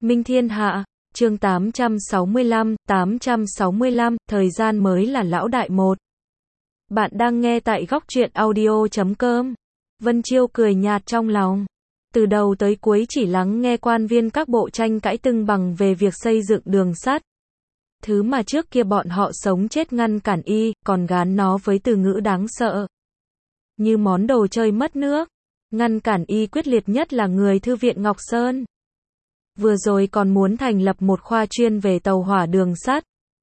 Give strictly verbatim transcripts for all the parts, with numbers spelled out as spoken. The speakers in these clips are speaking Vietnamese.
Minh Thiên Hạ, chương tám trăm sáu mươi lăm, tám trăm sáu mươi lăm, thời gian mới là lão đại một. Bạn đang nghe tại góc truyện audio chấm com. Vân Chiêu cười nhạt trong lòng. Từ đầu tới cuối chỉ lắng nghe quan viên các bộ tranh cãi tưng bừng về việc xây dựng đường sắt. Thứ mà trước kia bọn họ sống chết ngăn cản y, còn gán nó với từ ngữ đáng sợ. Như món đồ chơi mất nước. Ngăn cản y quyết liệt nhất là người thư viện Ngọc Sơn. Vừa rồi còn muốn thành lập một khoa chuyên về tàu hỏa đường sắt.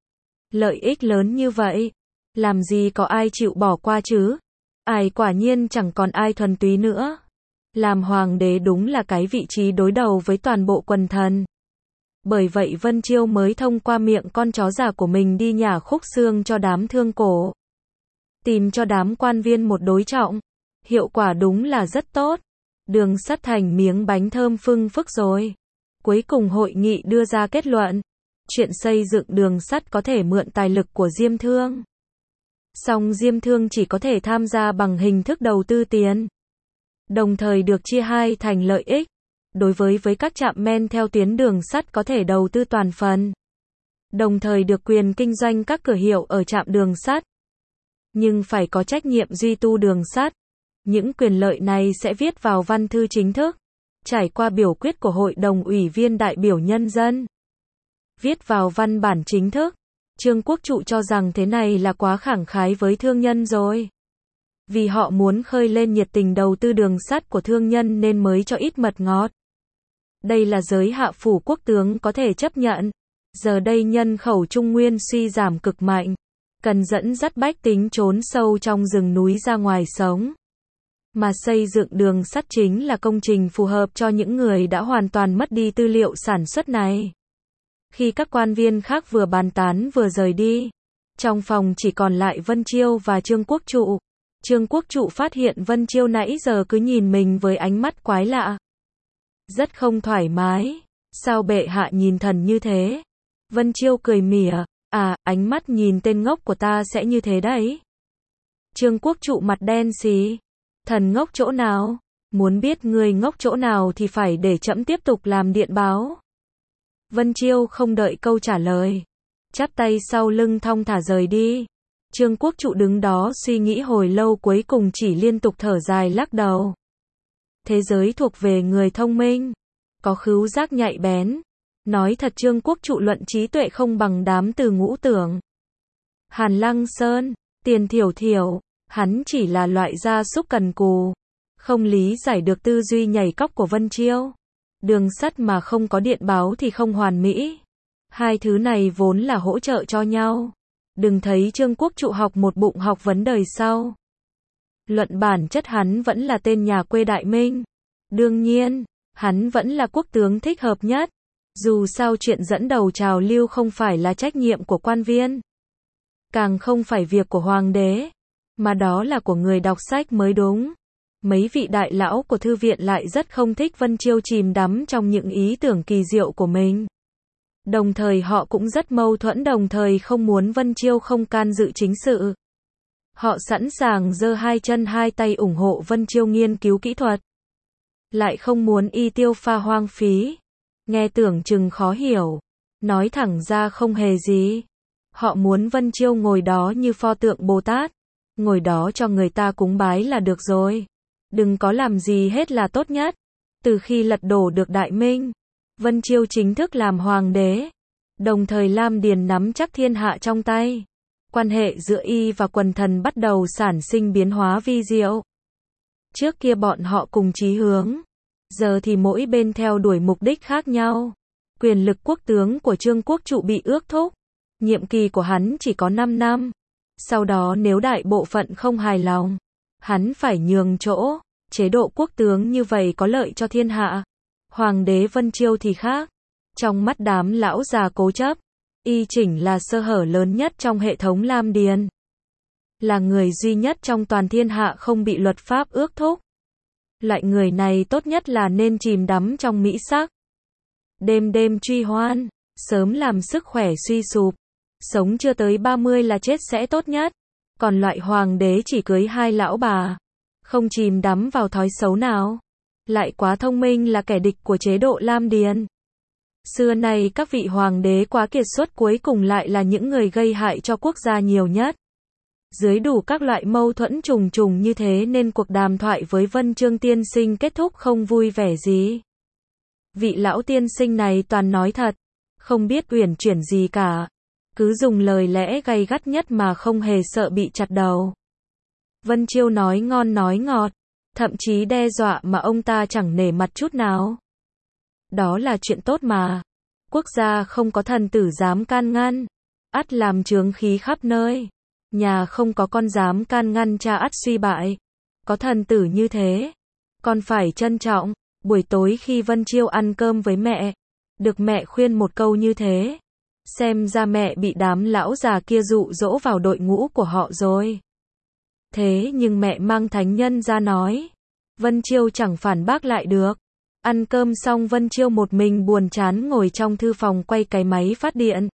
Lợi ích lớn như vậy, làm gì có ai chịu bỏ qua chứ? Ai quả nhiên chẳng còn ai thuần túy nữa. Làm hoàng đế đúng là cái vị trí đối đầu với toàn bộ quần thần. Bởi vậy Vân Chiêu mới thông qua miệng con chó già của mình đi nhả khúc xương cho đám thương cổ. Tìm cho đám quan viên một đối trọng. Hiệu quả đúng là rất tốt. Đường sắt thành miếng bánh thơm phưng phức rồi. Cuối cùng hội nghị đưa ra kết luận. Chuyện xây dựng đường sắt có thể mượn tài lực của Diêm Thương. Song Diêm Thương chỉ có thể tham gia bằng hình thức đầu tư tiền. Đồng thời được chia hai thành lợi ích. Đối với với các trạm men theo tuyến đường sắt có thể đầu tư toàn phần. Đồng thời được quyền kinh doanh các cửa hiệu ở trạm đường sắt. Nhưng phải có trách nhiệm duy tu đường sắt. Những quyền lợi này sẽ viết vào văn thư chính thức. Trải qua biểu quyết của Hội đồng Ủy viên đại biểu nhân dân. Viết vào văn bản chính thức. Trương Quốc Trụ cho rằng thế này là quá khẳng khái với thương nhân rồi. Vì họ muốn khơi lên nhiệt tình đầu tư đường sắt của thương nhân nên mới cho ít mật ngọt. Đây là giới hạ phủ quốc tướng có thể chấp nhận. Giờ đây nhân khẩu Trung Nguyên suy giảm cực mạnh. Cần dẫn dắt bách tính trốn sâu trong rừng núi ra ngoài sống. Mà xây dựng đường sắt chính là công trình phù hợp cho những người đã hoàn toàn mất đi tư liệu sản xuất này. Khi các quan viên khác vừa bàn tán vừa rời đi, trong phòng chỉ còn lại Vân Chiêu và Trương Quốc Trụ. Trương Quốc Trụ phát hiện Vân Chiêu nãy giờ cứ nhìn mình với ánh mắt quái lạ. Rất không thoải mái. Sao bệ hạ nhìn thần như thế? Vân Chiêu cười mỉa. À, ánh mắt nhìn tên ngốc của ta sẽ như thế đấy. Trương Quốc Trụ mặt đen xì. Thần ngốc chỗ nào? Muốn biết người ngốc chỗ nào thì phải để trẫm tiếp tục làm điện báo. Vân Chiêu không đợi câu trả lời. Chắp tay sau lưng thong thả rời đi. Trương Quốc Trụ đứng đó suy nghĩ hồi lâu cuối cùng chỉ liên tục thở dài lắc đầu. Thế giới thuộc về người thông minh. Có khứu giác nhạy bén. Nói thật Trương Quốc Trụ luận trí tuệ không bằng đám từ ngũ tưởng. Hàn Lăng Sơn, Tiền Thiểu Thiểu. Hắn chỉ là loại gia súc cần cù. Không lý giải được tư duy nhảy cóc của Vân Chiêu. Đường sắt mà không có điện báo thì không hoàn mỹ. Hai thứ này vốn là hỗ trợ cho nhau. Đừng thấy Trương Quốc Trụ học một bụng học vấn đời sau. Luận bản chất hắn vẫn là tên nhà quê Đại Minh. Đương nhiên, hắn vẫn là quốc tướng thích hợp nhất. Dù sao chuyện dẫn đầu trào lưu không phải là trách nhiệm của quan viên. Càng không phải việc của hoàng đế. Mà đó là của người đọc sách mới đúng. Mấy vị đại lão của thư viện lại rất không thích Vân Chiêu chìm đắm trong những ý tưởng kỳ diệu của mình. Đồng thời họ cũng rất mâu thuẫn đồng thời không muốn Vân Chiêu không can dự chính sự. Họ sẵn sàng giơ hai chân hai tay ủng hộ Vân Chiêu nghiên cứu kỹ thuật. Lại không muốn y tiêu pha hoang phí. Nghe tưởng chừng khó hiểu. Nói thẳng ra không hề gì. Họ muốn Vân Chiêu ngồi đó như pho tượng Bồ Tát. Ngồi đó cho người ta cúng bái là được rồi. Đừng có làm gì hết là tốt nhất. Từ khi lật đổ được Đại Minh, Vân Chiêu chính thức làm hoàng đế. Đồng thời Lam Điền nắm chắc thiên hạ trong tay. Quan hệ giữa y và quần thần bắt đầu sản sinh biến hóa vi diệu. Trước kia bọn họ cùng chí hướng. Giờ thì mỗi bên theo đuổi mục đích khác nhau. Quyền lực quốc tướng của Trương Quốc Trụ bị ước thúc. Nhiệm kỳ của hắn chỉ có năm năm. Sau đó nếu đại bộ phận không hài lòng, hắn phải nhường chỗ. Chế độ quốc tướng như vậy có lợi cho thiên hạ. Hoàng đế Vân Chiêu thì khác. Trong mắt đám lão già cố chấp, y chỉnh là sơ hở lớn nhất trong hệ thống Lam Điền. Là người duy nhất trong toàn thiên hạ không bị luật pháp ước thúc. Loại người này tốt nhất là nên chìm đắm trong mỹ sắc. Đêm đêm truy hoan, sớm làm sức khỏe suy sụp. Sống chưa tới ba mươi là chết sẽ tốt nhất. Còn loại hoàng đế chỉ cưới hai lão bà. Không chìm đắm vào thói xấu nào. Lại quá thông minh là kẻ địch của chế độ Lam Điền. Xưa nay các vị hoàng đế quá kiệt xuất cuối cùng lại là những người gây hại cho quốc gia nhiều nhất. Dưới đủ các loại mâu thuẫn trùng trùng như thế nên cuộc đàm thoại với Vân Chương tiên sinh kết thúc không vui vẻ gì. Vị lão tiên sinh này toàn nói thật, không biết uyển chuyển gì cả. Cứ dùng lời lẽ gay gắt nhất mà không hề sợ bị chặt đầu. Vân Chiêu nói ngon nói ngọt, thậm chí đe dọa mà ông ta chẳng nể mặt chút nào. Đó là chuyện tốt mà. Quốc gia không có thần tử dám can ngăn, ắt làm chướng khí khắp nơi. Nhà không có con dám can ngăn cha ắt suy bại. Có thần tử như thế, con phải trân trọng. Buổi tối khi Vân Chiêu ăn cơm với mẹ, được mẹ khuyên một câu như thế. Xem ra mẹ bị đám lão già kia dụ dỗ vào đội ngũ của họ rồi. Thế nhưng mẹ mang thánh nhân ra nói. Vân Chiêu chẳng phản bác lại được. Ăn cơm xong Vân Chiêu một mình buồn chán ngồi trong thư phòng quay cái máy phát điện.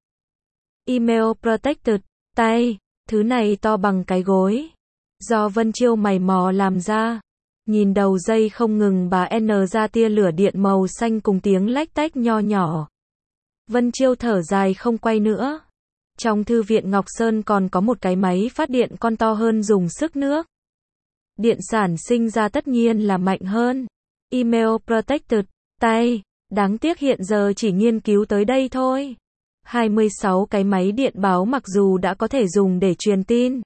Email Protected, tay, thứ này to bằng cái gối. Do Vân Chiêu mày mò làm ra. Nhìn đầu dây không ngừng bà N ra tia lửa điện màu xanh cùng tiếng lách tách nho nhỏ. Vân Chiêu thở dài không quay nữa. Trong thư viện Ngọc Sơn còn có một cái máy phát điện con to hơn dùng sức nước. Điện sản sinh ra tất nhiên là mạnh hơn. Email Protected, tay, đáng tiếc hiện giờ chỉ nghiên cứu tới đây thôi. hai mươi sáu cái máy điện báo mặc dù đã có thể dùng để truyền tin.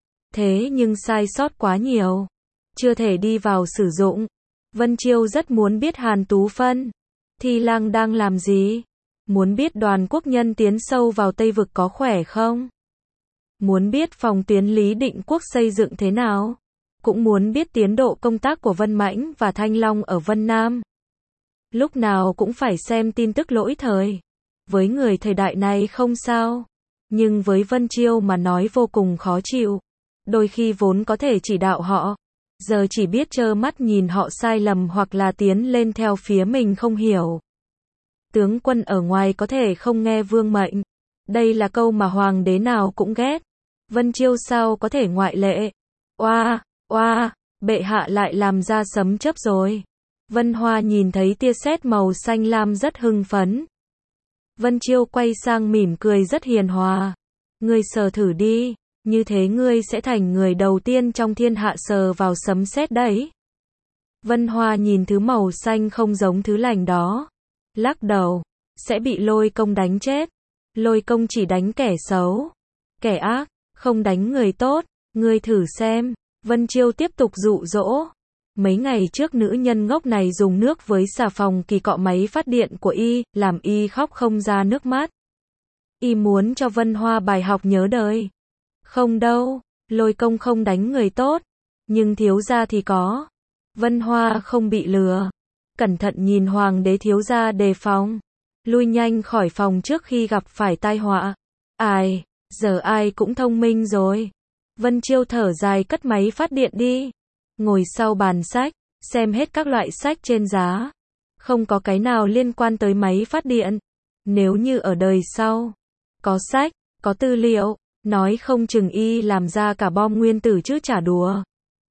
Thế nhưng sai sót quá nhiều. Chưa thể đi vào sử dụng. Vân Chiêu rất muốn biết Hàn Tú Phân, Thi Lang đang làm gì. Muốn biết đoàn quốc nhân tiến sâu vào Tây Vực có khỏe không? Muốn biết phòng tuyến Lý Định Quốc xây dựng thế nào? Cũng muốn biết tiến độ công tác của Vân Mãnh và Thanh Long ở Vân Nam. Lúc nào cũng phải xem tin tức lỗi thời. Với người thời đại này không sao. Nhưng với Vân Chiêu mà nói vô cùng khó chịu. Đôi khi vốn có thể chỉ đạo họ. Giờ chỉ biết trơ mắt nhìn họ sai lầm hoặc là tiến lên theo phía mình không hiểu. Tướng quân ở ngoài có thể không nghe vương mệnh. Đây là câu mà hoàng đế nào cũng ghét. Vân Chiêu sao có thể ngoại lệ. Oa, oa, bệ hạ lại làm ra sấm chớp rồi. Vân Hoa nhìn thấy tia sét màu xanh lam rất hưng phấn. Vân Chiêu quay sang mỉm cười rất hiền hòa. Ngươi sờ thử đi, như thế ngươi sẽ thành người đầu tiên trong thiên hạ sờ vào sấm sét đấy. Vân Hoa nhìn thứ màu xanh không giống thứ lành đó. Lắc đầu, sẽ bị Lôi Công đánh chết. Lôi Công chỉ đánh kẻ xấu, kẻ ác, không đánh người tốt. Ngươi thử xem. Vân Chiêu tiếp tục dụ dỗ. Mấy ngày trước nữ nhân ngốc này dùng nước với xà phòng kỳ cọ máy phát điện của y, làm y khóc không ra nước mắt. Y muốn cho Vân Hoa bài học nhớ đời. Không đâu, Lôi Công không đánh người tốt, nhưng thiếu gia thì có. Vân Hoa không bị lừa. Cẩn thận nhìn hoàng đế thiếu gia đề phòng. Lui nhanh khỏi phòng trước khi gặp phải tai họa. Ai, giờ ai cũng thông minh rồi. Vân Chiêu thở dài cất máy phát điện đi. Ngồi sau bàn sách, xem hết các loại sách trên giá. Không có cái nào liên quan tới máy phát điện. Nếu như ở đời sau, có sách, có tư liệu, nói không chừng y làm ra cả bom nguyên tử chứ chả đùa.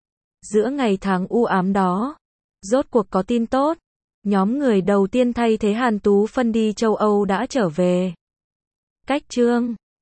Giữa ngày tháng u ám đó, rốt cuộc có tin tốt. Nhóm người đầu tiên thay thế Hàn Tú Phân đi châu Âu đã trở về. Cách chương